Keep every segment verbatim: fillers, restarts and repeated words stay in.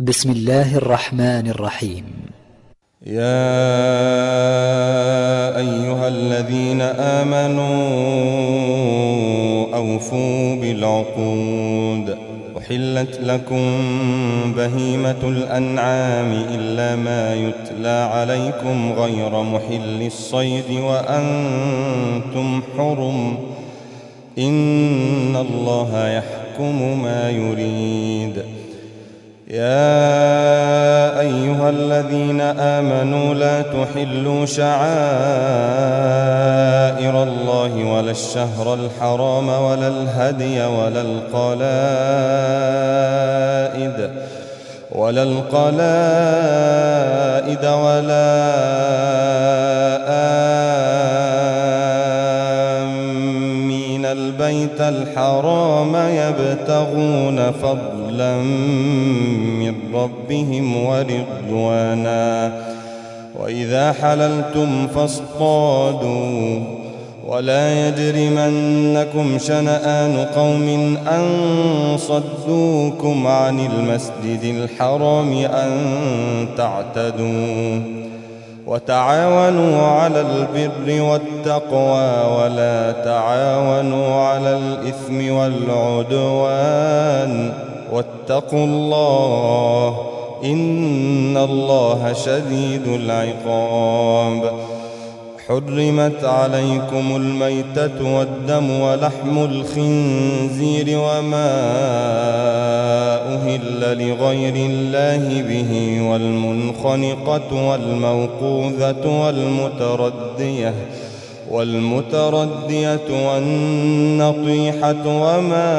بسم الله الرحمن الرحيم. يا أيها الذين آمنوا أوفوا بالعقود. أحلت لكم بهيمة الأنعام إلا ما يتلى عليكم غير محل الصيد وأنتم حرم، إن الله يحكم ما يريد. يا أيها الذين آمنوا لا تحلوا شعائر الله ولا الشهر الحرام ولا الهدي ولا القلائد ولا القلائد ولا آمين البيت الحرام يبتغون فضلا من ربهم ورضوانا. وإذا حللتم فاصطادوا، ولا يجرمنكم شنآن قوم أن صدوكم عن المسجد الحرام أن تعتدوا. وتعاونوا على البر والتقوى ولا تعاونوا على الإثم والعدوان، واتقوا الله إن الله شديد العقاب. حرمت عليكم الميتة والدم ولحم الخنزير وما أهل لغير الله به، والمنخنقة والموقوذة والمتردية والمتردية والنطيحة وما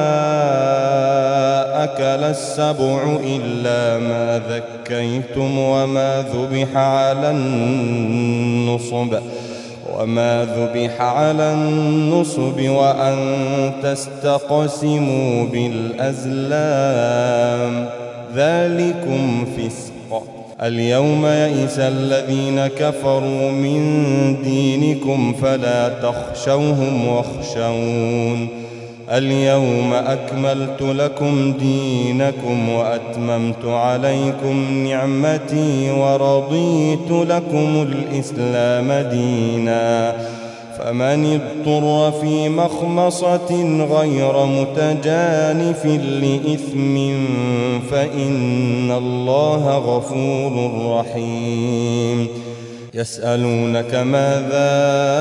أكل السبع إلا ما ذكيتم وما ذبح على النصب وما ذبح على النصب وأن تستقسموا بالأزلام، ذلكم فسق. اليوم يئس الذين كفروا من دينكم فلا تخشوهم واخشون. اليوم أكملت لكم دينكم وأتممت عليكم نعمتي ورضيت لكم الإسلام دينا. فمن اضطر في مخمصة غير متجانف لإثم فإن الله غفور رحيم. يسألونك ماذا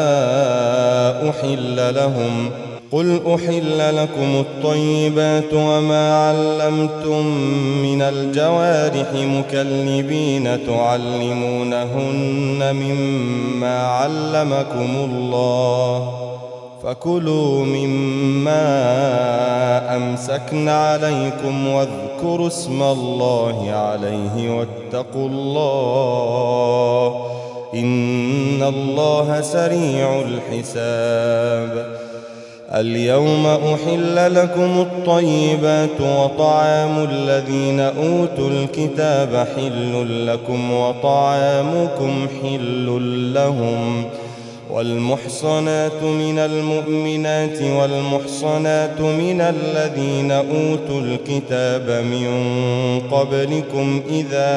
أحل لهم، قل أحل لكم الطيبات وما علمتم من الجوارح مكلبين تعلمونهن مما علمكم الله، فكلوا مما أمسكن عليكم واذكروا اسم الله عليه واتقوا الله إن الله سريع الحساب. اليوم أحل لكم الطيبات وطعام الذين أوتوا الكتاب حل لكم وطعامكم حل لهم. والمحصنات من المؤمنات والمحصنات من الذين أوتوا الكتاب من قبلكم إذا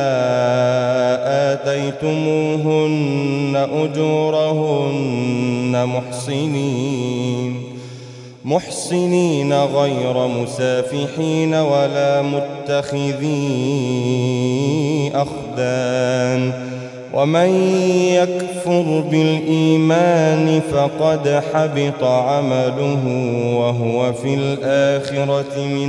آتيتموهن أجورهن محصنين محسنين غير مسافحين ولا متخذي أخدان. ومن يكفر بالإيمان فقد حبط عمله وهو في الآخرة من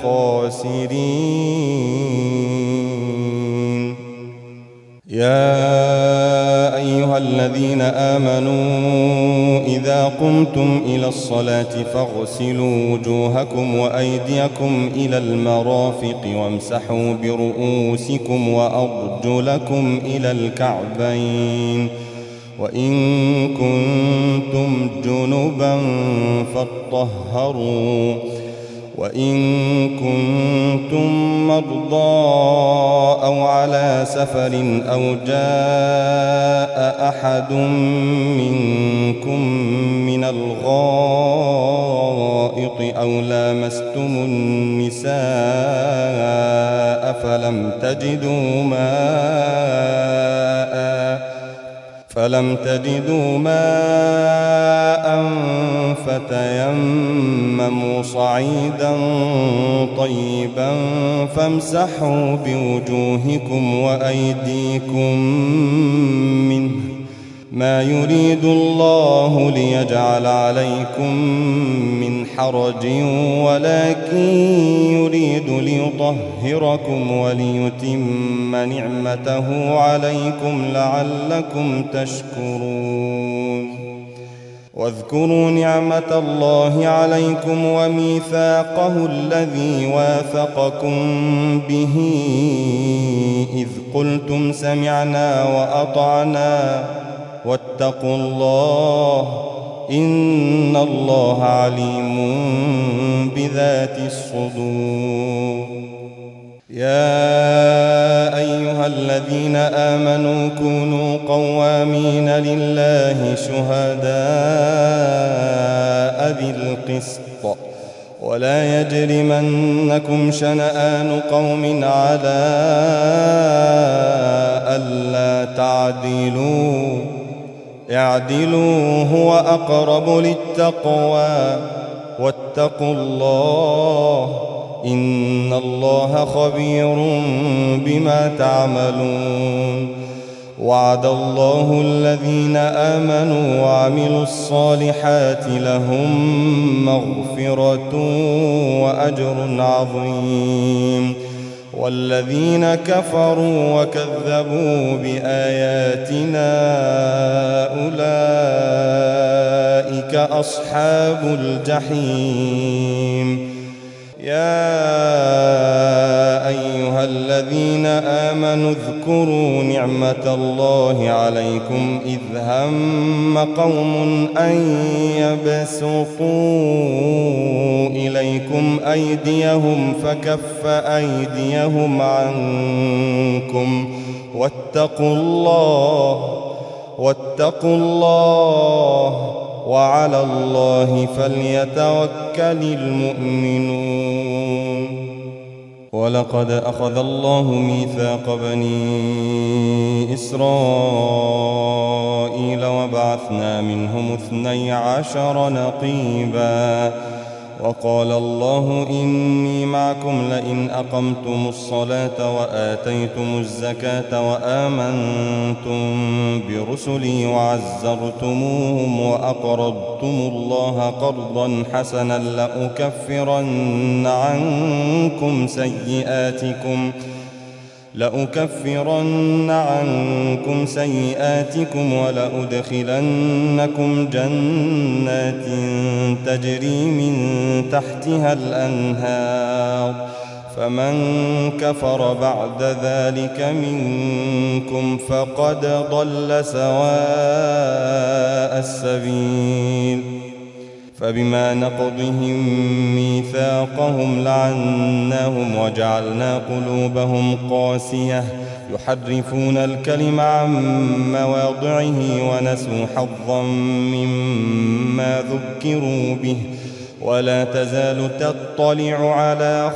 الخاسرين. يا أيها الذين آمنوا إذا قمتم إلى الصلاة فاغسلوا وجوهكم وأيديكم إلى المرافق وامسحوا برؤوسكم وأرجلكم إلى الكعبين، وإن كنتم جنبا فاطهروا، وإن كنتم مرضى أو على سفر أو جاء أحد منكم من الغائط أو لامستم النساء فلم تجدوا ماء فلم تجدوا ماء فتيمموا صعيدا طيبا فامسحوا بوجوهكم وأيديكم منه ما يريد الله ليجعل عليكم من حرج ولكن يريد ليطهركم وليتم نعمته عليكم لعلكم تشكرون. واذكروا نعمة الله عليكم وميثاقه الذي واثقكم به إذ قلتم سمعنا وأطعنا واتقوا الله إن الله عليم بذات الصدور. يا أيها الذين آمنوا كونوا قوامين لله شهداء بالقسط ولا يجرمنكم شنآن قوم على ألا تعدلوا اعدلوا هو أقرب للتقوى واتقوا الله إن الله خبير بما تعملون. وعد الله الذين آمنوا وعملوا الصالحات لهم مغفرة وأجر عظيم. والذين كفروا وكذبوا بآياتنا أولئك أصحاب الجحيم. يا أيها الذين آمنوا اذكروا نعمة الله عليكم إذ هم قوم أن يبسطوا إليكم أيديهم فكف أيديهم عنكم واتقوا الله واتقوا الله وعلى الله فليتوكل المؤمنون. ولقد أخذ الله ميثاق بني إسرائيل وبعثنا منهم اثني عشر نقيبا وقال الله إني معكم لئن أقمتم الصلاة وآتيتم الزكاة وآمنتم برسلي وعزرتموهم وأقرضتم الله قرضا حسنا لأكفرن عنكم سيئاتكم لأكفرن عنكم سيئاتكم ولأدخلنكم جنات تجري من تحتها الأنهار فمن كفر بعد ذلك منكم فقد ضل سواء السبيل. فبما نقضهم ميثاقهم لعناهم وجعلنا قلوبهم قاسية يحرفون الكلم عن مواضعه ونسوا حظا مما ذكروا به ولا تزال تطلع على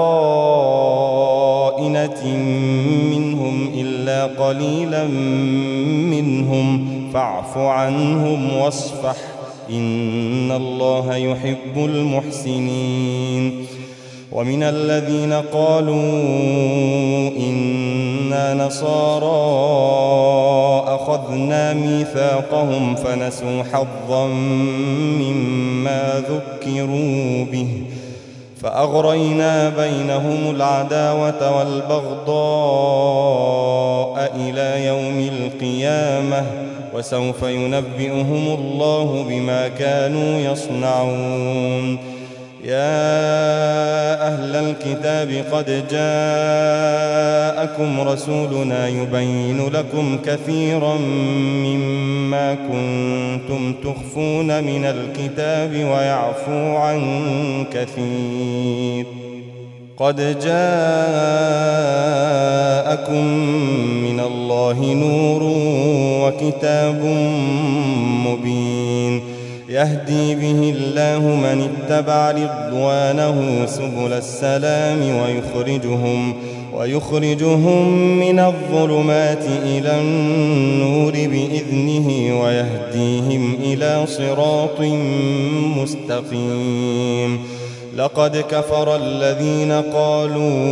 خائنة منهم إلا قليلا منهم فاعف عنهم واصفح إن الله يحب المحسنين. ومن الذين قالوا إنا نصارى أخذنا ميثاقهم فنسوا حظا مما ذكروا به فأغرينا بينهم العداوة والبغضاء إلى يوم القيامة وسوف ينبئهم الله بما كانوا يصنعون. يا أهل الكتاب قد جاءكم رسولنا يبين لكم كثيرا مما كنتم تخفون من الكتاب ويعفو عن كثير. قد جاءكم من الله نور وكتاب مبين يهدي به الله من اتبع رضوانه سبل السلام ويخرجهم, ويخرجهم من الظلمات إلى النور بإذنه ويهديهم إلى صراط مستقيم. لقد كفر الذين قالوا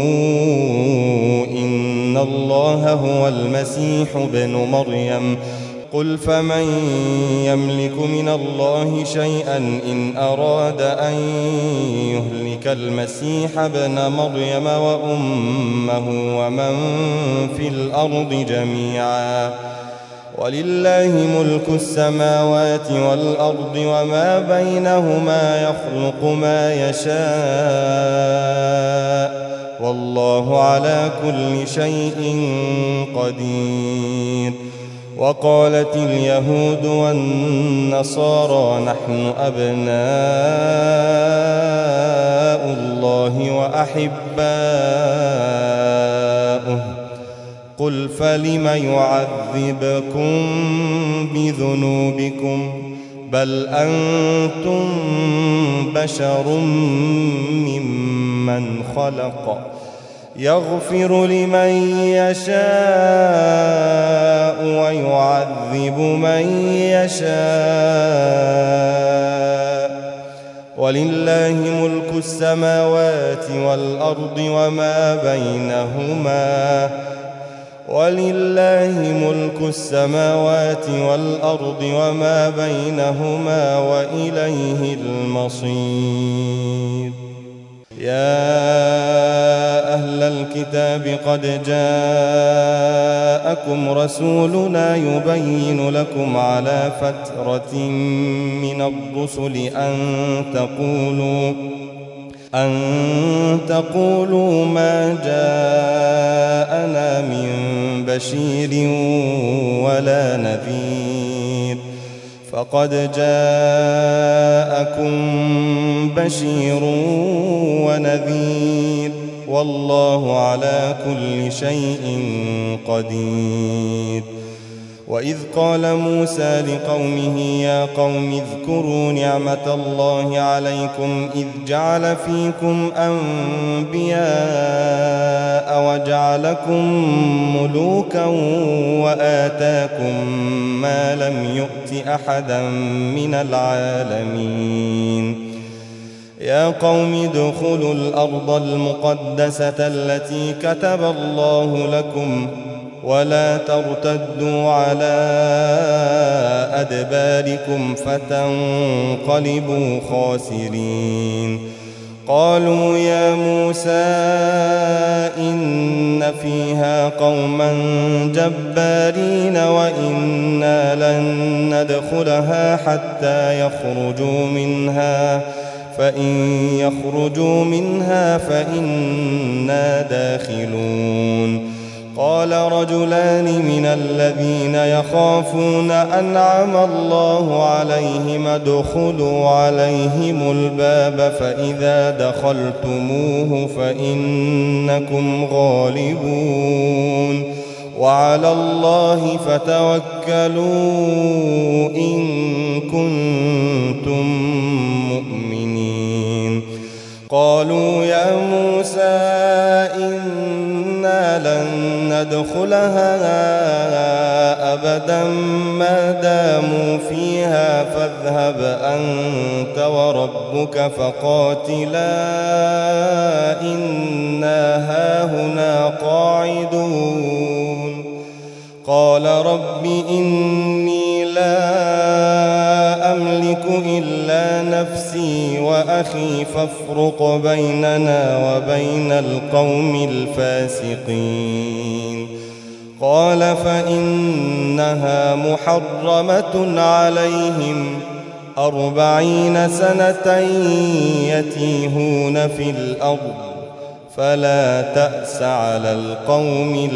إن الله هو المسيح ابن مريم. قل فمن يملك من الله شيئا إن أراد أن يهلك المسيح ابن مريم وأمه ومن في الأرض جميعا. ولله ملك السماوات والأرض وما بينهما يخلق ما يشاء والله على كل شيء قدير. وقالت اليهود والنصارى نحن أبناء الله وأحباؤه. قل فلم يعذبكم بذنوبكم بل أنتم بشر ممن خلق يغفر لمن يشاء ويعذب من يشاء. ولله ملك السماوات والأرض وما بينهما ولله ملك السماوات والأرض وما بينهما وإليه المصير. يا أهل الكتاب قد جاءكم رسولنا يبين لكم على فترة من الرسل أن تقولوا أن تقولوا ما جاءنا من بشير ولا نذير. فقد جاءكم بشير ونذير والله على كل شيء قدير. وإذ قال موسى لقومه يا قوم اذكروا نعمة الله عليكم إذ جعل فيكم أنبياء وجعلكم ملوكا وآتاكم ما لم يؤت أحدا من العالمين. يا قوم ادخلوا الأرض المقدسة التي كتب الله لكم ولا ترتدوا على أدباركم فتنقلبوا خاسرين. قالوا يا موسى إن فيها قوما جبارين وإنا لن ندخلها حتى يخرجوا منها فإن يخرجوا منها فإنا داخلون. قال رجلان من الذين يخافون أنعم الله عليهم ادخلوا عليهم الباب فإذا دخلتموه فإنكم غالبون وعلى الله فتوكلوا إن كنتم مؤمنين. قالوا يا موسى إنا لن ندخلها أبدا ما داموا فيها فاذهب أنت وربك فقاتلا إنا هاهنا قاعدون. قال رب إني لا أملك إلا نفسي وأخي فافرق بيننا وبين القوم الفاسقين. قال فإنها محرمة عليهم أربعين سنة يتيهون في الأرض فلا تأس على القوم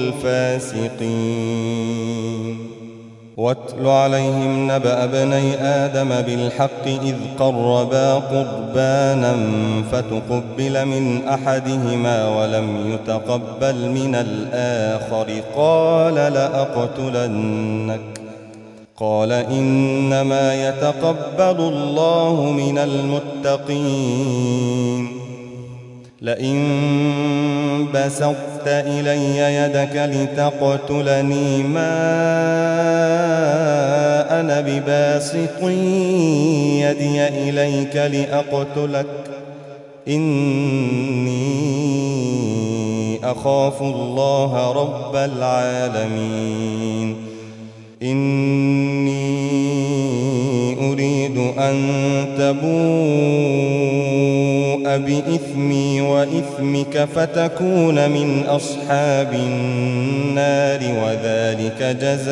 الفاسقين. واتل عليهم نبأ ابني آدم بالحق إذ قربا قربانا فتقبل من أحدهما ولم يتقبل من الآخر قال لأقتلنك قال إنما يتقبل الله من المتقين. لئن بسطت إلي يدك لتقتلني ما أنا بباسط يدي إليك لأقتلك إني أخاف الله رب العالمين إني أريد أن تبوء بإثمي وإثمك فتكون من أصحاب النار وذلك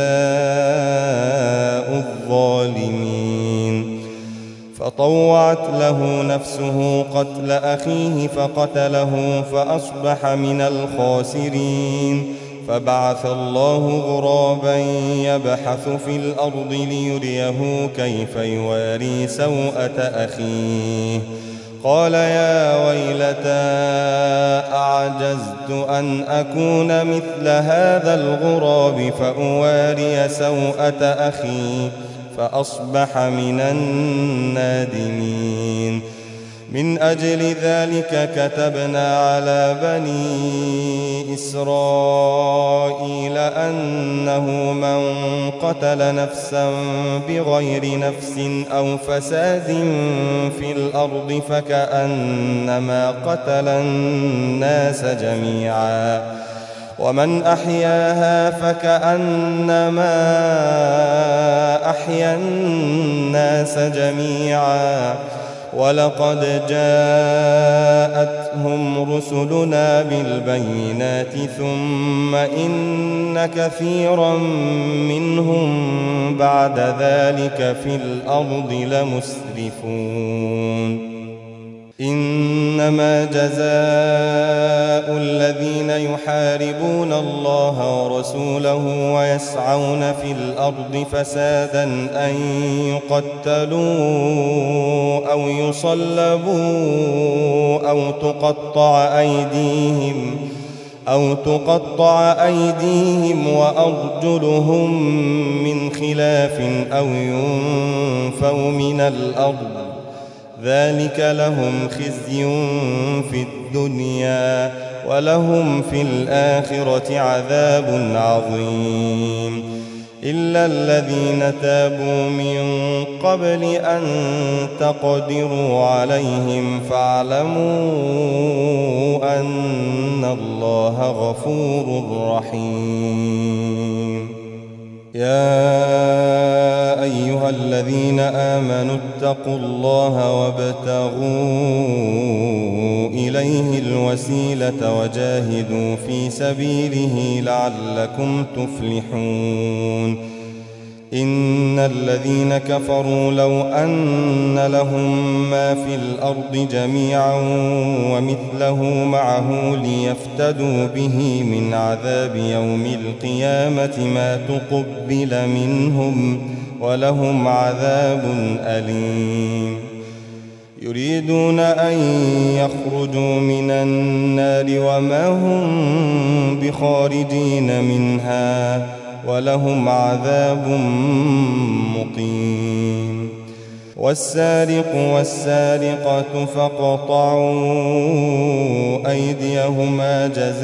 جزاء الظالمين فطوعت له نفسه قتل أخيه فقتله فأصبح من الخاسرين فبعث الله غرابا يبحث في الأرض ليريه كيف يواري سوءة أخيه قال يا ويلتى أعجزت أن أكون مثل هذا الغراب فأواري سوءة أخي فأصبح من النادمين من أجل ذلك كتبنا على بني إسرائيل أنه من قتل نفسا بغير نفس أو فساد في الأرض فكأنما قتل الناس جميعا ومن أحياها فكأنما أحيا الناس جميعا ولقد جاءتهم رسلنا بالبينات ثم إن كثيرا منهم بعد ذلك في الأرض لمسرفون إنما جزاء الذين يحاربون الله ورسوله ويسعون في الأرض فسادا أن يقتلوا أو يصلبوا أو تقطع أيديهم أو تقطع أيديهم وأرجلهم من خلاف أو ينفوا من الأرض ذلك لهم خزي في الدنيا ولهم في الآخرة عذاب عظيم إلا الذين تابوا من قبل أن تقدروا عليهم فاعلموا أن الله غفور رحيم يا أيها الذين آمنوا اتقوا الله وابتغوا إليه الوسيلة وجاهدوا في سبيله لعلكم تفلحون إن الذين كفروا لو أن لهم ما في الأرض جميعا ومثله معه ليفتدوا به من عذاب يوم القيامة ما تقبل منهم ولهم عذاب أليم يريدون أن يخرجوا من النار وما هم بخارجين منها ولهم عذاب مقيم والسارق والسارقة فاقطعوا أيديهما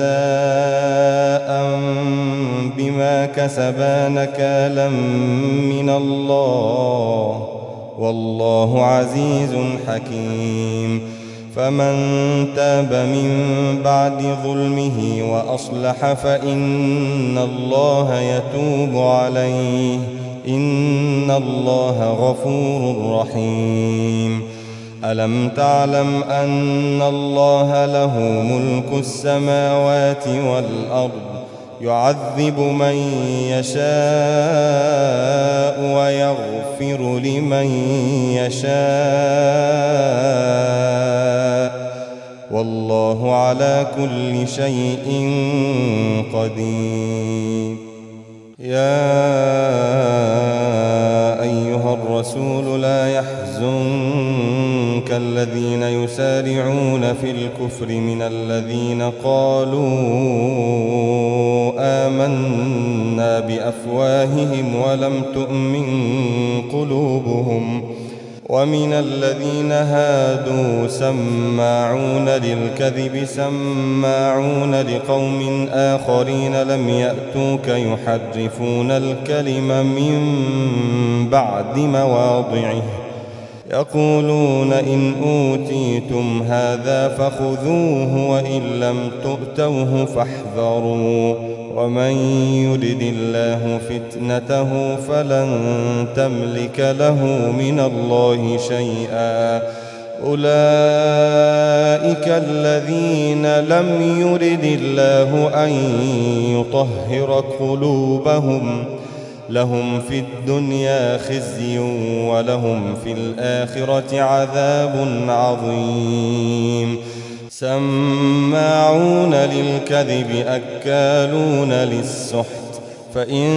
جزاء بما كسبا نكالا من الله والله عزيز حكيم فمن تاب من بعد ظلمه وأصلح فإن الله يتوب عليه إن الله غفور رحيم ألم تعلم أن الله له ملك السماوات والأرض يعذب من يشاء ويغفر لمن يشاء والله على كل شيء قدير يا أيها الرسول لا يحزنك الذين يسارعون في الكفر من الذين قالوا آمنا بأفواههم ولم تؤمن قلوبهم ومن الذين هادوا سماعون للكذب سماعون لقوم آخرين لم يأتوك يحرفون الكلم من بعد مواضعه يقولون إن أوتيتم هذا فخذوه وإن لم تؤتوه فاحذروا ومن يرد الله فتنته فلن تملك له من الله شيئا أولئك الذين لم يرد الله أن يطهر قلوبهم لهم في الدنيا خزي ولهم في الآخرة عذاب عظيم سماعون للكذب أكالون للسحت فإن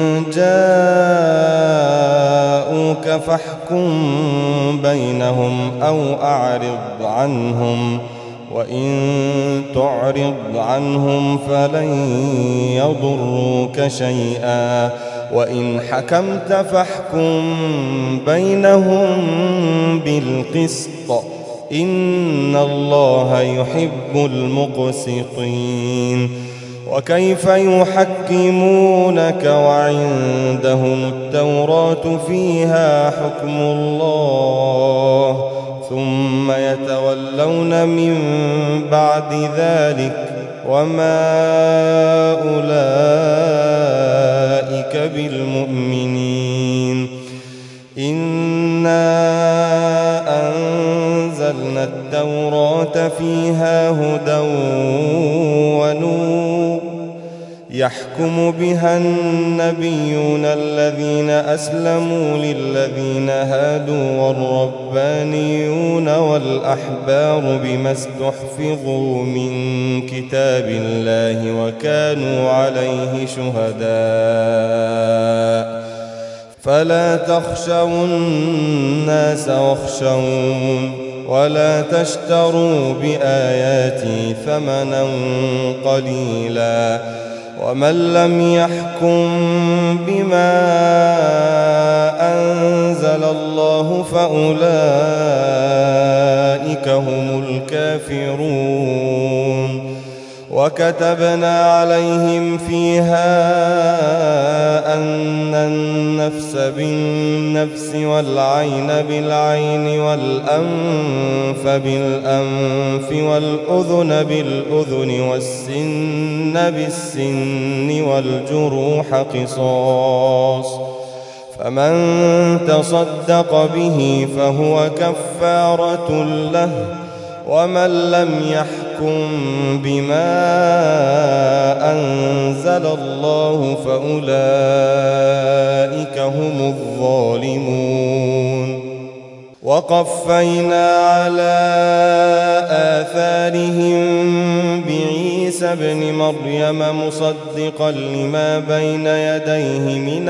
جاءوك فاحكم بينهم أو أعرض عنهم وإن تعرض عنهم فلن يضروك شيئا وإن حكمت فاحكم بينهم بالقسط إن الله يحب المقسطين وكيف يحكمونك وعندهم التوراة فيها حكم الله ثم يتولون من بعد ذلك وما أولئك بالمؤمنين إنا أنزلنا التوراة فيها هدى ونور يحكم بها النبيون الذين أسلموا للذين هادوا والربانيون والأحبار بما استحفظوا من كتاب الله وكانوا عليه شهداء فلا تخشوا الناس واخشون ولا تشتروا بآياتي ثمنا قليلا ومن لم يحكم بما أنزل الله فأولئك هم الكافرون وكتبنا عليهم فيها أن النفس بالنفس والعين بالعين والأنف بالأنف والأذن بالأذن والسن بالسن والجروح قصاص فمن تصدق به فهو كفارة له ومن لم يحكم بما أنزل الله فأولئك هم الظالمون وقفينا على آثارهم بعيسى ابن مريم مصدقا لما بين يديه من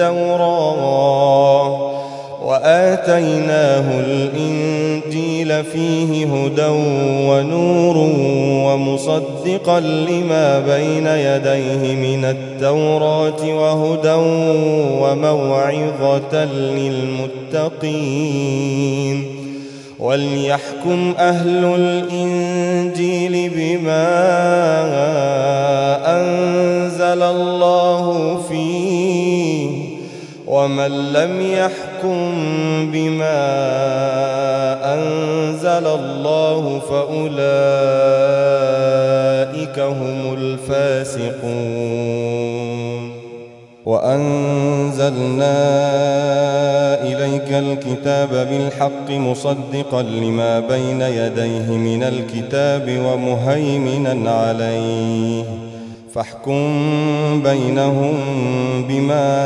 التوراة وآتيناه الإنجيل فيه هدى ونور ومصدقا لما بين يديه من التوراة وهدى وموعظة للمتقين وليحكم أهل الإنجيل بما أنزل الله فيه ومن لم يحكم بما أنزل الله فأولئك هم الفاسقون وأنزلنا إليك الكتاب بالحق مصدقا لما بين يديه من الكتاب ومهيمنا عليه فاحكم بينهم بما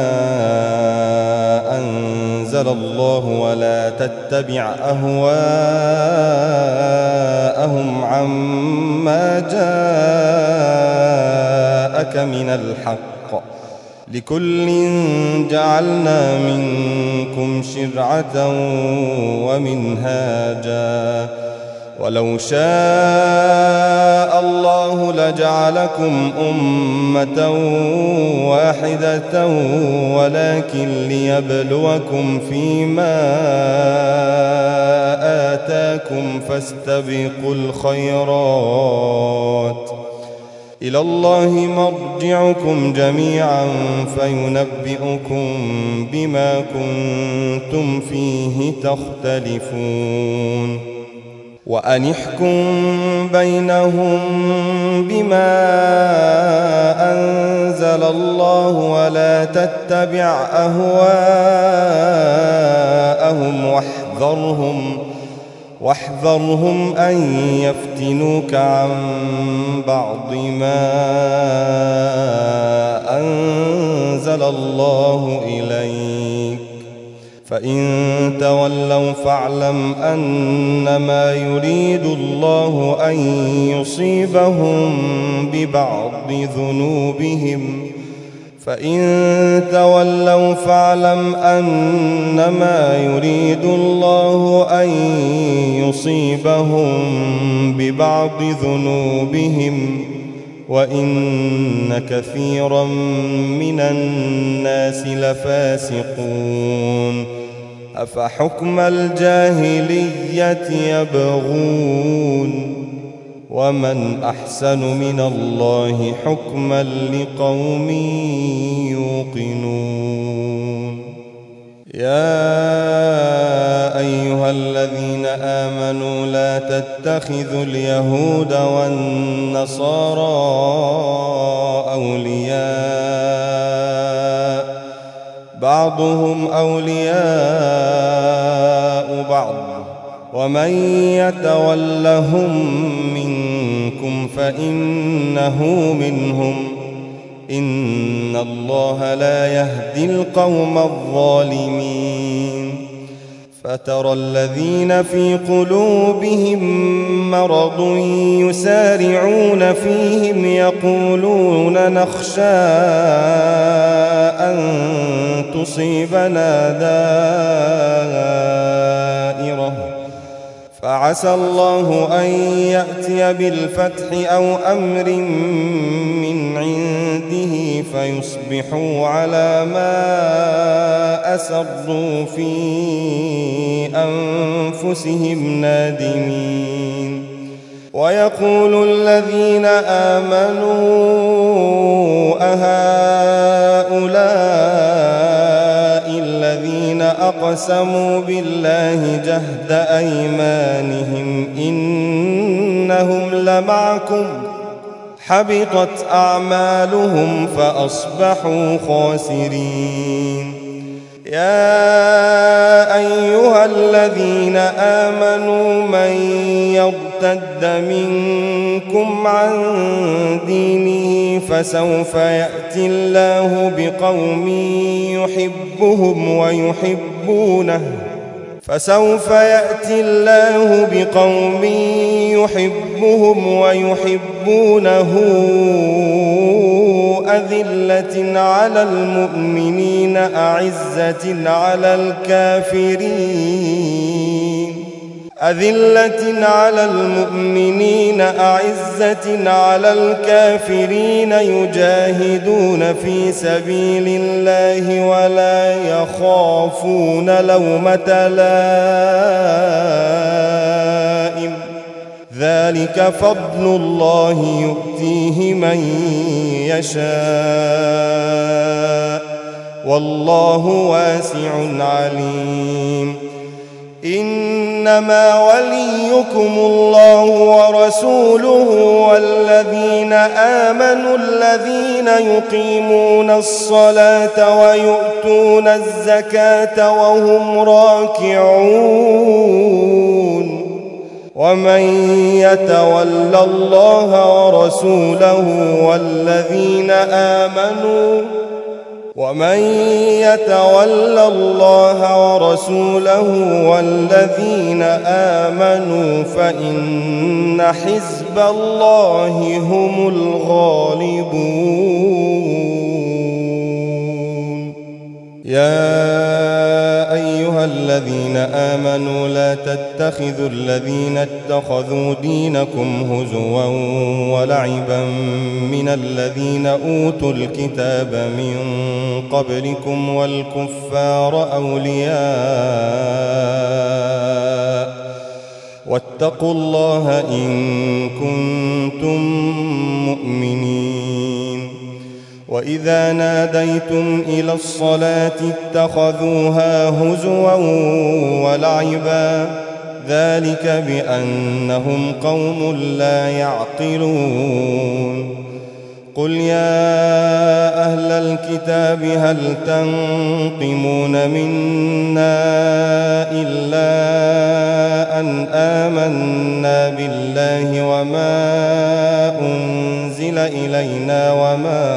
أنزل الله ولا تتبع أهواءهم عما جاءك من الحق لكل جعلنا منكم شرعة ومنهاجا ولو شاء الله لجعلكم أمة واحدة ولكن ليبلوكم فيما آتاكم فاستبقوا الخيرات إلى الله مرجعكم جميعا فينبئكم بما كنتم فيه تختلفون وأن احكم بينهم بما أنزل الله ولا تتبع أهواءهم واحذرهم واحذرهم أن يفتنوك عن بعض ما أنزل الله إليك فإن تولوا فاعلم أنما يريد الله أن يصيبهم ببعض ذنوبهم فإن تولوا فاعلم أنما يريد الله أن يصيبهم ببعض ذنوبهم وإن كثيرا من الناس لفاسقون أفحكم الجاهلية يبغون ومن أحسن من الله حكما لقوم يوقنون يا أيها الذين آمنوا لا تتخذوا اليهود والنصارى أولياء بعضهم أولياء بعض ومن يتولهم منكم فإنه منهم إن الله لا يهدي القوم الظالمين فترى الذين في قلوبهم مرض يسارعون فيهم يقولون نخشى أن تصيبنا دائرة فعسى الله أن يأتي بالفتح أو أمر من عنده فيصبحوا على ما أسروا في أنفسهم نادمين ويقول الذين آمنوا أهؤلاء الذين أقسموا بالله جهد أيمانهم إنهم لمعكم حبطت أعمالهم فأصبحوا خاسرين يا أيها الذين آمنوا من يرتد منكم عن دينه فسوف يأتي الله بقوم يحبهم ويحبونه فسوف يأتي الله بقوم يحبهم ويحبونه أذلة على المؤمنين أعزة على الكافرين أذلة على المؤمنين أعزة على الكافرين يجاهدون في سبيل الله ولا يخافون لومة لائم ذلك فضل الله يؤتيه من يشاء والله واسع عليم إنما وليكم الله ورسوله والذين آمنوا الذين يقيمون الصلاة ويؤتون الزكاة وهم راكعون ومن يتول الله ورسوله والذين آمنوا ومن يتول الله ورسوله والذين آمنوا فإن حزب الله هم الغالبون يا أيها الذين الذين آمنوا لا تتخذوا الذين اتخذوا دينكم هزوا ولعبا من الذين أوتوا الكتاب من قبلكم والكفار أولياء واتقوا الله إن كنتم مؤمنين. وإذا ناديتم إلى الصلاة اتخذوها هزوا ولعبا ذلك بأنهم قوم لا يعقلون. قل يا أهل الكتاب هل تنقمون منا إلا أن آمنا بالله وما أنزل إلينا وما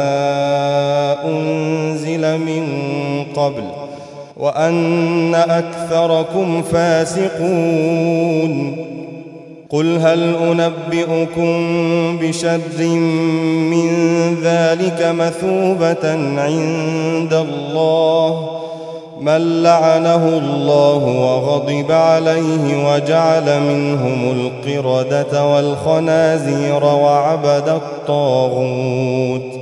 أنزل من قبل وأن أكثركم فاسقون. قل هل أنبئكم بشر من ذلك مثوبة عند الله من لعنه الله وغضب عليه وجعل منهم القردة والخنازير وعبد الطاغوت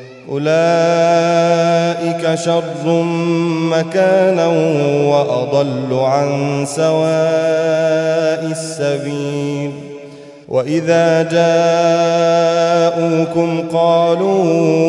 أولئك شر مكانا وأضل عن سواء السبيل. وإذا جاءوكم قالوا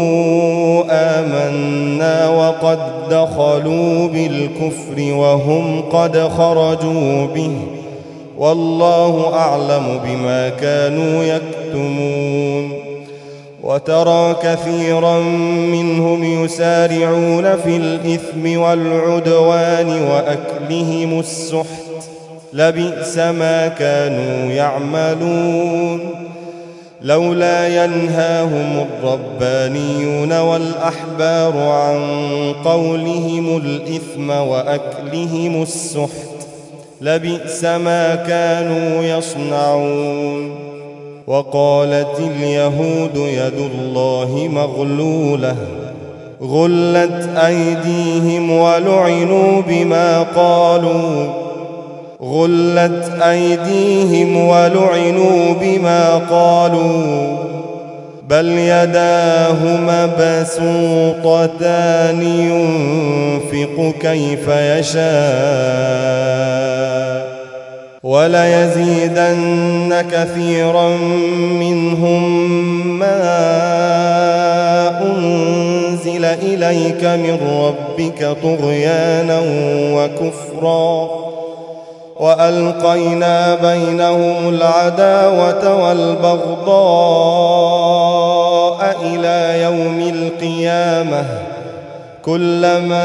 آمنا وقد دخلوا بالكفر وهم قد خرجوا به والله أعلم بما كانوا يكتمون. وترى كثيرا منهم يسارعون في الإثم والعدوان وأكلهم السحت لبئس ما كانوا يعملون. لولا ينهاهم الربانيون والأحبار عن قولهم الإثم وأكلهم السحت لبئس ما كانوا يصنعون. وقالت اليهود يد الله مغلولة غلت أيديهم ولعنوا بما قالوا غلت أيديهم ولعنوا بما قالوا بل يداه مبسوطتان ينفق كيف يشاء وليزيدن كثيرا منهم ما أنزل إليك من ربك طغيانا وكفرا وألقينا بينهم العداوة والبغضاء إلى يوم القيامة كلما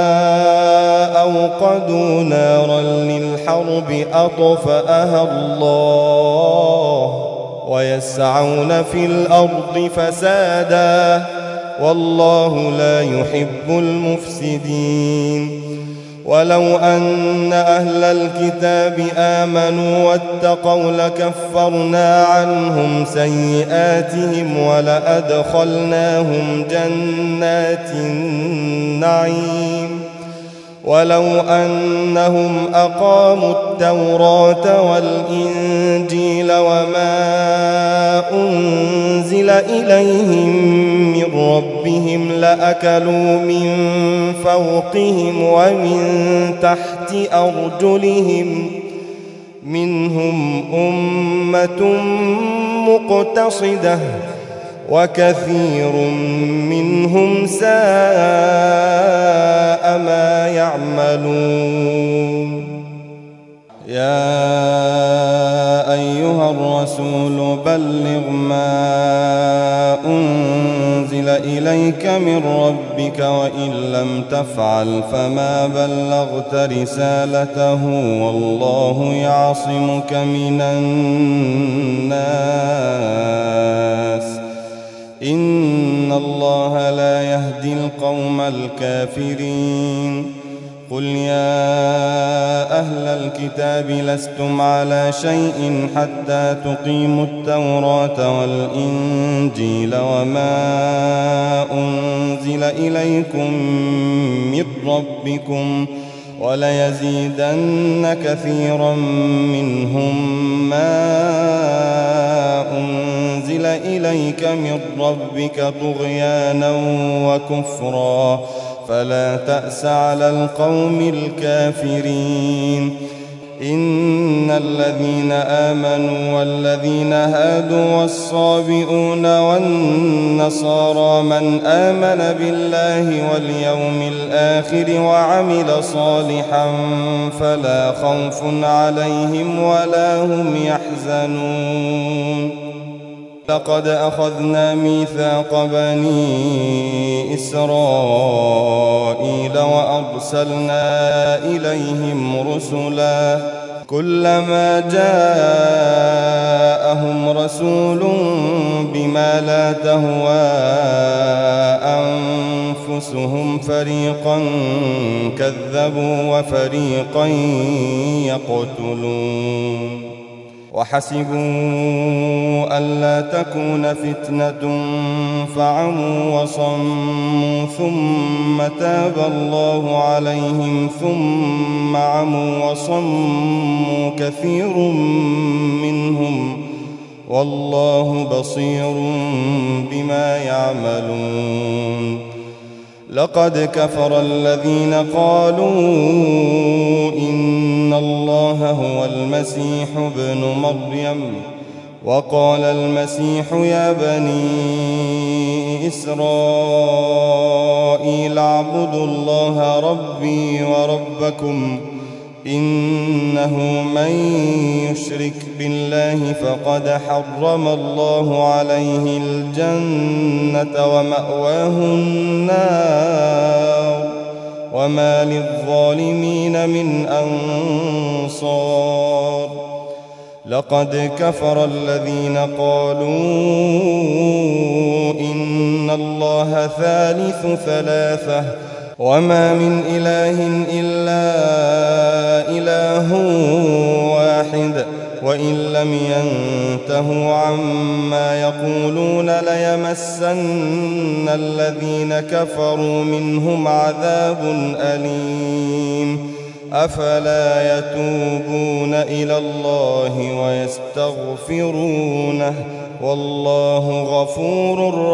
أوقدوا نارا للحرب أطفأها الله ويسعون في الأرض فسادا والله لا يحب المفسدين. ولو أن أهل الكتاب آمنوا واتقوا لكفرنا عنهم سيئاتهم ولأدخلناهم جنات النعيم ولو أنهم أقاموا التوراة والإنجيل وما أنزل إليهم من ربهم لأكلوا من فوقهم ومن تحت أرجلهم منهم أمة مقتصدة وكثير منهم ساء ما يعملون. يا أيها الرسول بلغ ما أنزل إليك من ربك وإن لم تفعل فما بلغت رسالته والله يعصمك من الناس إن الله لا يهدي القوم الكافرين. قل يا أهل الكتاب لستم على شيء حتى تقيموا التوراة والإنجيل وما أنزل إليكم من ربكم وليزيدن كثيرا منهم ما أنزل إليك من ربك طغيانا وكفرا فلا تأس على القوم الكافرين. إن الذين آمنوا والذين هادوا والصابئون والنصارى من آمن بالله واليوم الآخر وعمل صالحا فلا خوف عليهم ولا هم يحزنون. لقد أخذنا ميثاق بني إسرائيل وأرسلنا إليهم رسلا كلما جاءهم رسول بما لا تهوى أنفسهم فريقا كذبوا وفريقا يقتلون. وحسبوا ألا تكون فتنة فعموا وصموا ثم تاب الله عليهم ثم عموا وصموا كثير منهم والله بصير بما يعملون. لقد كفر الذين قالوا إن الله هو المسيح ابن مريم وقال المسيح يا بني إسرائيل اعبدوا الله ربي وربكم إنه من يشرك بالله فقد حرم الله عليه الجنة ومأواه النار وما للظالمين من أنصار. لقد كفر الذين قالوا إن الله ثالث ثلاثة وما من إله إلا إله واحد وإن لم ينتهوا عما يقولون ليمسن الذين كفروا منهم عذاب أليم. أفلا يتوبون إلى الله ويستغفرونه والله غفور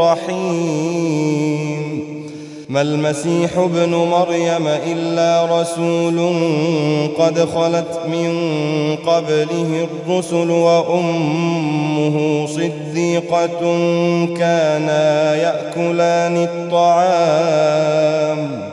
رحيم. ما المسيح ابن مريم إلا رسول قد خلت من قبله الرسل وأمه صديقة كانا يأكلان الطعام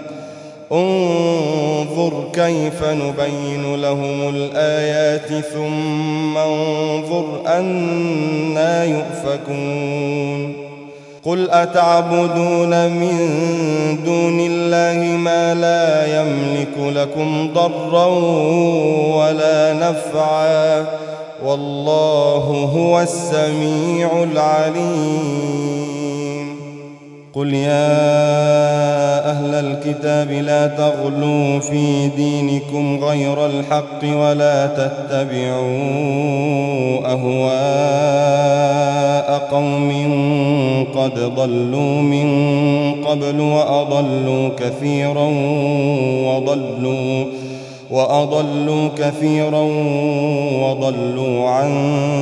انظر كيف نبين لهم الآيات ثم انظر أنى يؤفكون. قل أتعبدون من دون الله ما لا يملك لكم ضرا ولا نفعا والله هو السميع العليم. قل يا أهل الكتاب لا تغلوا في دينكم غير الحق ولا تتبعوا أهواء قوم قد ضلوا من قبل وأضلوا كثيرا وضلوا وأضلوا كثيرا وضلوا عن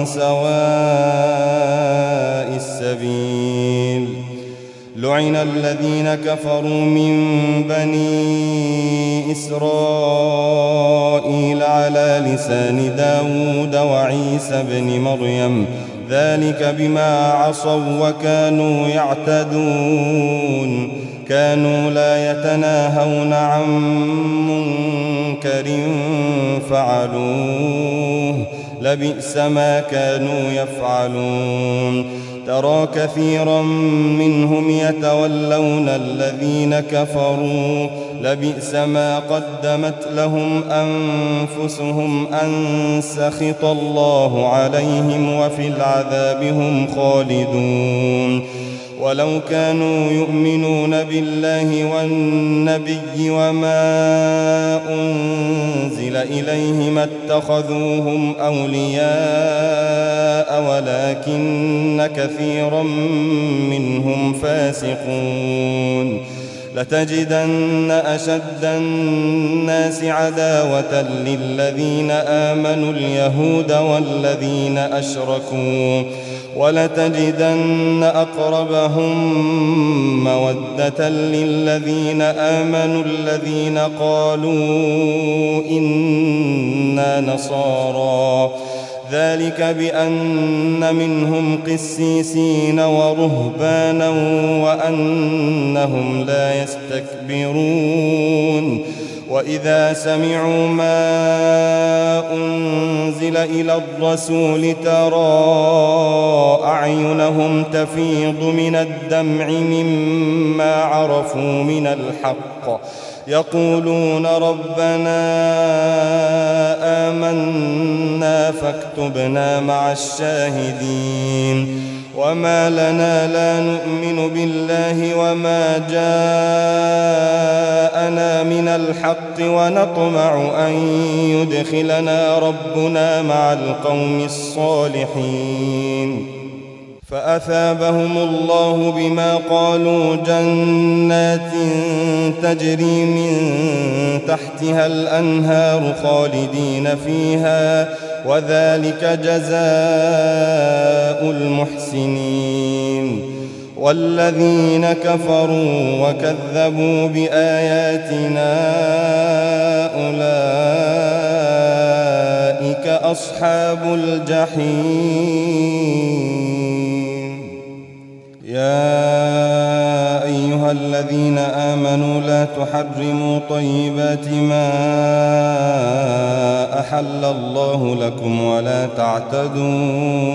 سواء السبيل. لعن الذين كفروا من بني إسرائيل على لسان داود وعيسى بن مريم ذلك بما عصوا وكانوا يعتدون. كانوا لا يتناهون عن منكر فعلوه لبئس ما كانوا يفعلون. ترى كثيرا منهم يتولون الذين كفروا لبئس ما قدمت لهم أنفسهم أن سخط الله عليهم وفي العذاب هم خالدون. ولو كانوا يؤمنون بالله والنبي وما أنزل إليه ما اتخذوهم أولياء ولكن كثيرا منهم فاسقون. لتجدن أشد الناس عداوة للذين آمنوا اليهود والذين أشركوا ولتجدن أقربهم مودة للذين آمنوا الذين قالوا إنا نصارى ذلك بأن منهم قسيسين ورهبانا وأنهم لا يستكبرون وإذا سمعوا ما أنزل إلى الرسول ترى أعينهم تفيض من الدمع مما عرفوا من الحق يقولون ربنا آمنا فاكتبنا مع الشاهدين وما لنا لا نؤمن بالله وما جاءنا من الحق ونطمع أن يدخلنا ربنا مع القوم الصالحين فأثابهم الله بما قالوا جنات تجري من تحتها الأنهار خالدين فيها وذلك جزاء المحسنين والذين كفروا وكذبوا بآياتنا أولئك أصحاب الجحيم يا أيها الذين آمنوا لا تحرموا طيبات ما أحل الله لكم ولا تعتدوا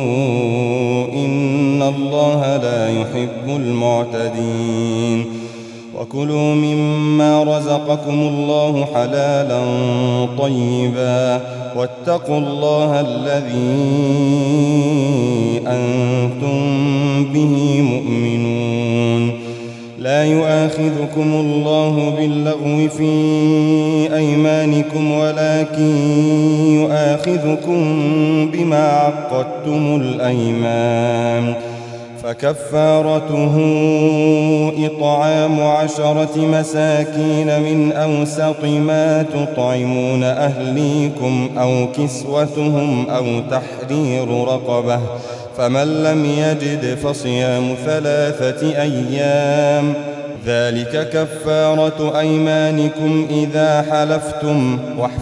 إن الله لا يحب المعتدين وكلوا مما رزقكم الله حلالا طيبا واتقوا الله الذي أنتم به مؤمنون لا يؤاخذكم الله باللغو في أيمانكم ولكن يؤاخذكم بما عقدتم الأيمان فكفارته إطعام عشرة مساكين من أوسط ما تطعمون أهليكم أو كسوتهم أو تحرير رقبة فمن لم يجد فصيام ثلاثة أيام ذلك كفارة أيمانكم إذا حلفتم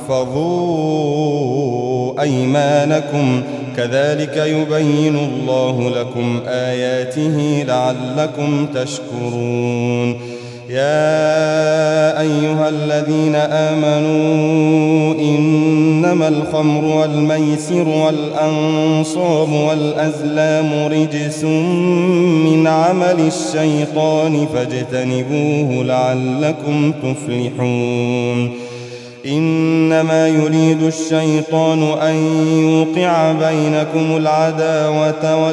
واحفظوا أيمانكم كذلك يبين الله لكم آياته لعلكم تشكرون يا أيها الذين آمنوا إنما الخمر والميسر والأنصاب والأزلام رجس من عمل الشيطان فاجتنبوه لعلكم تفلحون إنما يريد الشيطان أن يوقع بينكم العداوة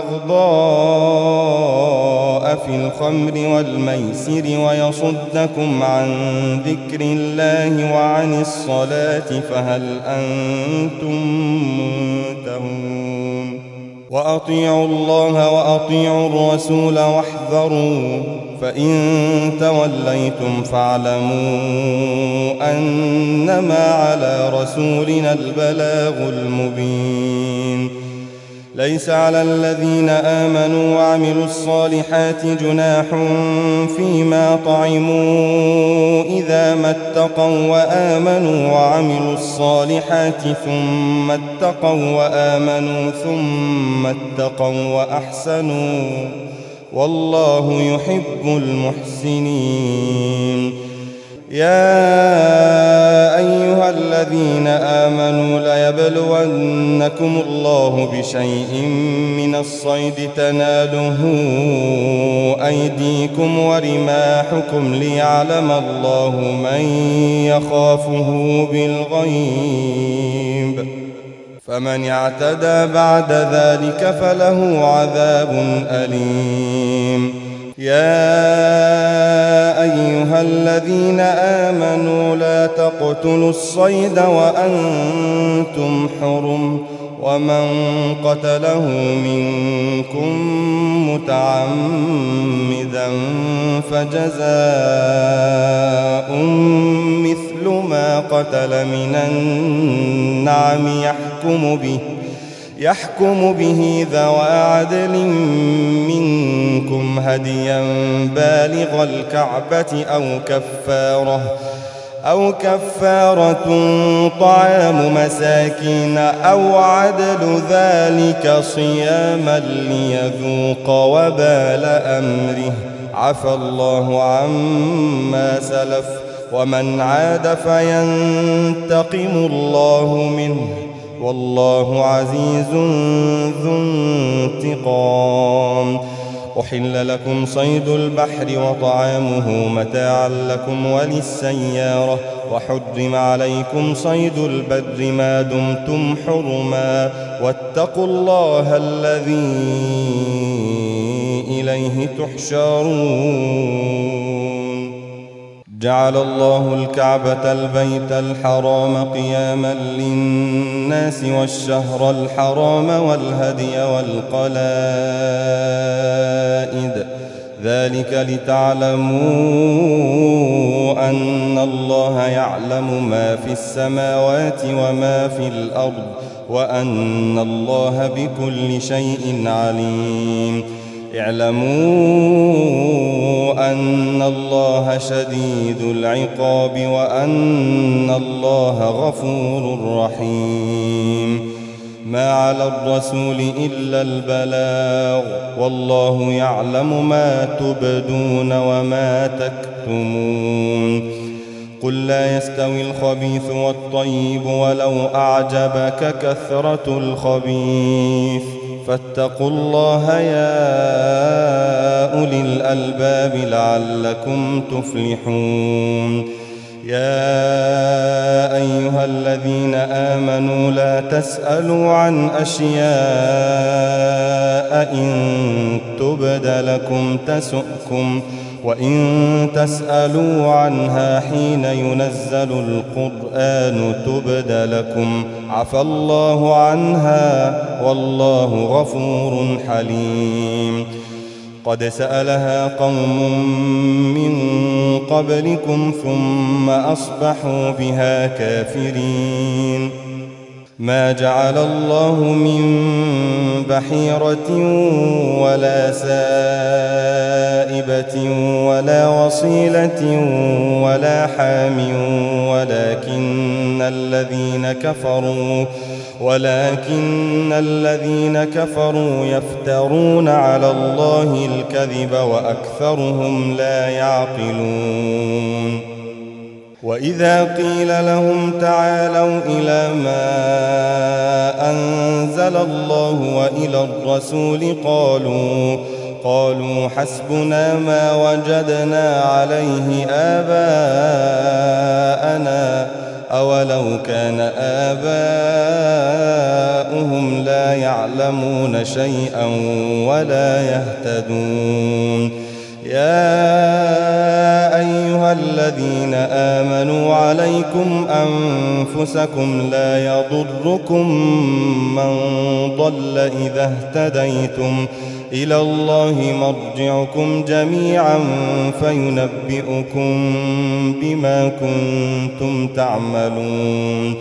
والبغضاء في الخمر والميسر ويصدكم عن ذكر الله وعن الصلاة فهل أنتم منتهون وأطيعوا الله وأطيعوا الرسول واحذروا فإن توليتم فاعلموا أنما على رسولنا البلاغ المبين ليس على الذين آمنوا وعملوا الصالحات جناح فيما طعموا إذا ما اتقوا وآمنوا وعملوا الصالحات ثم اتقوا وآمنوا ثم اتقوا وأحسنوا والله يحب المحسنين يا أيها الذين آمنوا ليبلونكم الله بشيء من الصيد تناله أيديكم ورماحكم ليعلم الله من يخافه بالغيب فمن اعتدى بعد ذلك فله عذاب أليم يا أيها الذين آمنوا لا تقتلوا الصيد وأنتم حرم ومن قتله منكم متعمدا فجزاء مثل ما قتل من النعم يحكم به يحكم به ذوى عدل منكم هديا بالغ الكعبة أو كفارة أو كفارة طعام مساكين أو عدل ذلك صياما ليذوق وبال أمره. عفى الله عما سلف ومن عاد فينتقم الله منه والله عزيز ذو انتقام. أحل لكم صيد البحر وطعامه متاعا لكم وللسيارة وحرم عليكم صيد البر ما دمتم حرما واتقوا الله الذي إليه تحشرون. جعل الله الكعبة البيت الحرام قياما للناس والشهر الحرام والهدي والقلائد ذلك لتعلموا أن الله يعلم ما في السماوات وما في الأرض وأن الله بكل شيء عليم. اعلموا أن الله شديد العقاب وأن الله غفور رحيم. ما على الرسول إلا البلاغ والله يعلم ما تبدون وما تكتمون. قل لا يستوي الخبيث والطيب ولو أعجبك كثرة الخبيث فاتقوا الله يا أولي الألباب لعلكم تفلحون. يا أيها الذين آمنوا لا تسألوا عن أشياء إن تبد لكم تسؤكم وإن تسألوا عنها حين ينزل القرآن تبد لكم عفى الله عنها والله غفور حليم. قد سألها قوم من قبلكم ثم أصبحوا بها كافرين. ما جعل الله من بحيرة ولا سائبة ولا وصيلة ولا حام ولكن الذين كفروا ولكن الذين كفروا يفترون على الله الكذب وأكثرهم لا يعقلون. وإذا قيل لهم تعالوا إلى ما أنزل الله وإلى الرسول قالوا قالوا حسبنا ما وجدنا عليه آباءنا أولو كان آباؤهم لا يعلمون شيئا ولا يهتدون. يا أيها الذين آمنوا عليكم أنفسكم لا يضركم من ضل إذا اهتديتم إلى الله مرجعكم جميعا فينبئكم بما كنتم تعملون.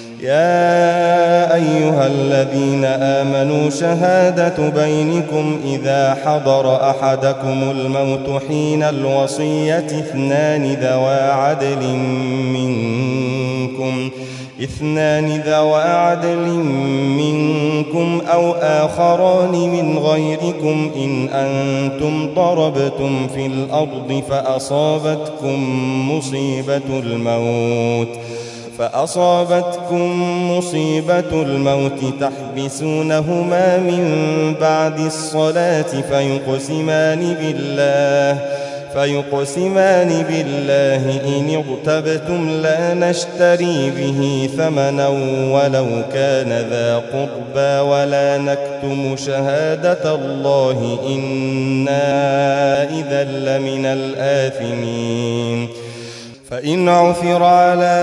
يا أيها الذين آمنوا شهادة بينكم إذا حضر أحدكم الموت حين الوصية اثنان ذوى عدل منكم اثنان ذوى عدل منكم أو آخران من غيركم إن أنتم ضربتم في الأرض فأصابتكم مصيبة الموت فأصابتكم مصيبة الموت تحبسونهما من بعد الصلاة فيقسمان بالله فيقسمان بالله إن ارتبتم لا نشتري به ثمنا ولو كان ذا قربى ولا نكتم شهادة الله إنا إذا لمن الآثمين. فإن عثر على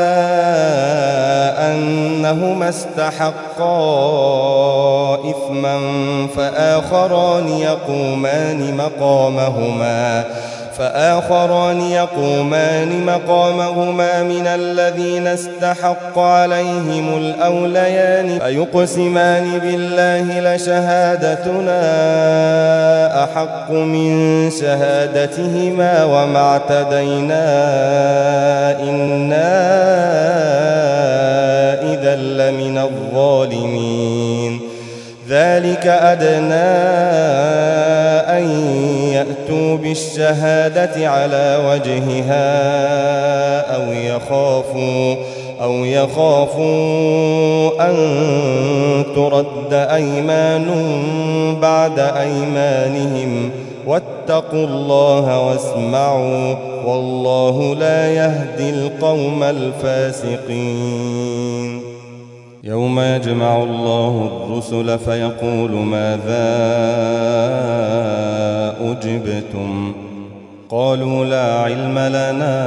أنهما استحقا إثما فآخران يقومان مقامهما فآخران يقومان مقامهما من الذين استحق عليهم الأوليان فيقسمان بالله لشهادتنا أحق من شهادتهما وما اعتدينا إنا إذا لمن الظالمين ذلك أدنى أن يأتوا بالشهادة على وجهها أو يخافوا أو يخافوا أن ترد أيمان بعد أيمانهم واتقوا الله واسمعوا والله لا يهدي القوم الفاسقين. يوم يجمع الله الرسل فيقول ماذا أجبتم قالوا لا علم لنا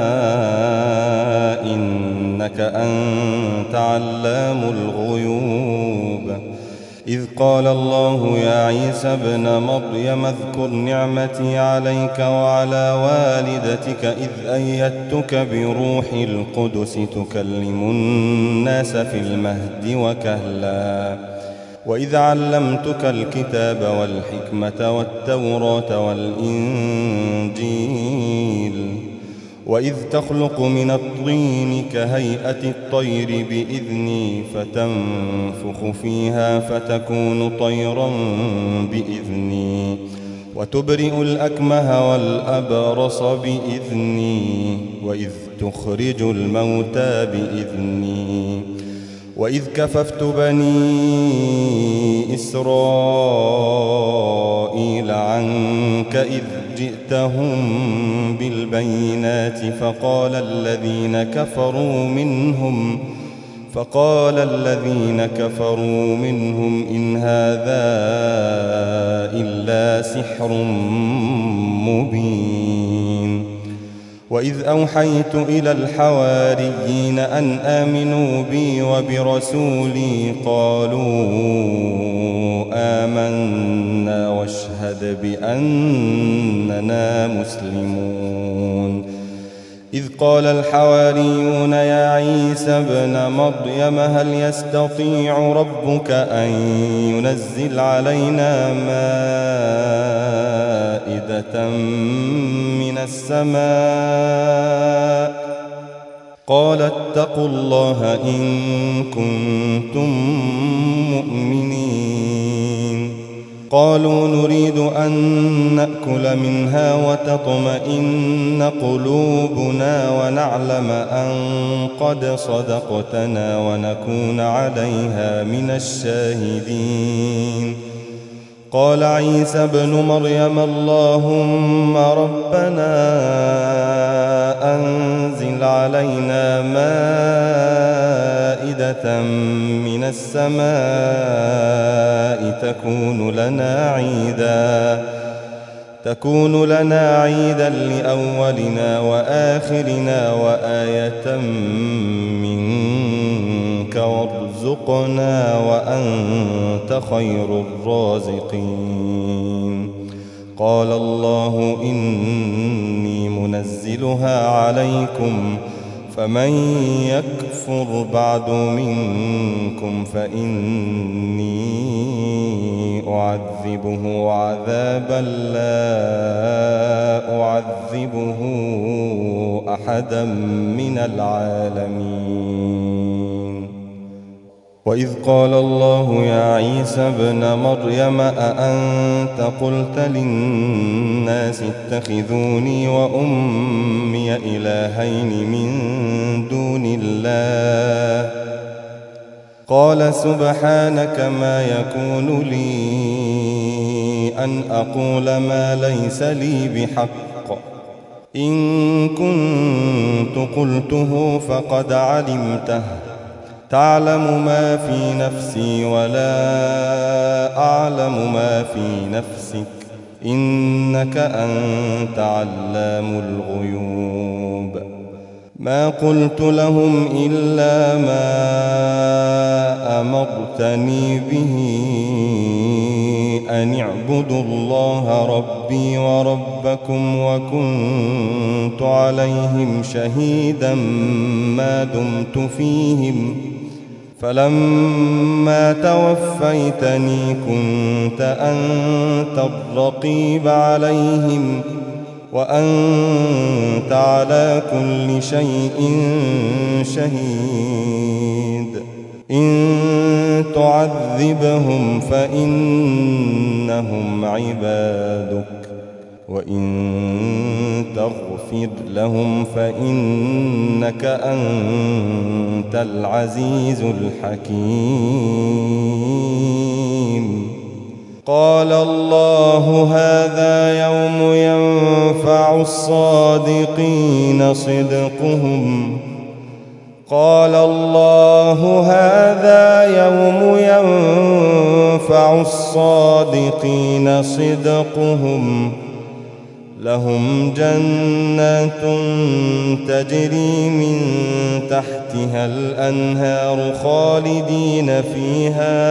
إنك أنت علام الغيوب. إذ قال الله يا عيسى ابن مريم اذكر نعمتي عليك وعلى والدتك إذ أيدتك بروح القدس تكلم الناس في المهد وكهلا وإذ علمتك الكتاب والحكمة والتوراة والإنجيل وإذ تخلق من الطين كهيئة الطير بإذني فتنفخ فيها فتكون طيرا بإذني وتبرئ الأكمه والأبرص بإذني وإذ تخرج الموتى بإذني وإذ كففت بني إسرائيل عنك إذ جئتهم بالبينات فقال الذين كفروا منهم فقال الذين كفروا منهم إن هذا إلا سحر مبين. وإذ أوحيت إلى الحواريين أن آمنوا بي وبرسولي قالوا آمنا واشهد بأننا مسلمون. إذ قال الحواريون يا عيسى ابن مريم هل يستطيع ربك أن ينزل علينا مائدة من السماء قال اتقوا الله إن كنتم مؤمنين. قالوا نريد أن نأكل منها وتطمئن قلوبنا ونعلم أن قد صدقتنا ونكون عليها من الشاهدين. قال عيسى ابن مريم اللهم ربنا أنزل علينا مائدة من السماء تكون لنا عيدا تكون لنا عيدا لأولنا وآخرنا وآية منك وارزقنا وأنت خير الرازقين. قال الله إني منزلها عليكم فمن يكفر بعد منكم فإني أعذبه عذابا لا أعذبه أحدا من العالمين. وإذ قال الله يا عيسى ابن مريم أأنت قلت للناس اتخذوني وأمي إلهين من دون الله قال سبحانك ما يكون لي أن أقول ما ليس لي بحق إن كنت قلته فقد علمته تعلم ما في نفسي ولا أعلم ما في نفسك إنك أنت علام الغيوب. ما قلت لهم إلا ما أمرتني به أن اعبدوا الله ربي وربكم وكنت عليهم شهيدا ما دمت فيهم فلما توفيتني كنت أنت الرقيب عليهم وأنت على كل شيء شهيد إن تعذبهم فإنهم عبادك وإن تغفر لهم فإنك أنت العزيز الحكيم. قال الله هذا يوم ينفع الصادقين صدقهم قال الله هذا يوم ينفع الصادقين صدقهم لهم جنات تجري من تحتها الأنهار خالدين فيها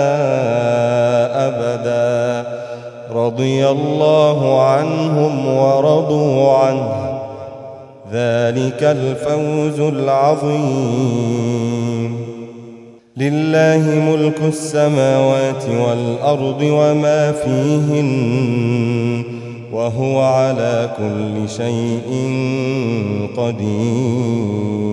أبدا رضي الله عنهم ورضوا عنه ذلك الفوز العظيم. لله ملك السماوات والأرض وما فيهن وهو على كل شيء قدير.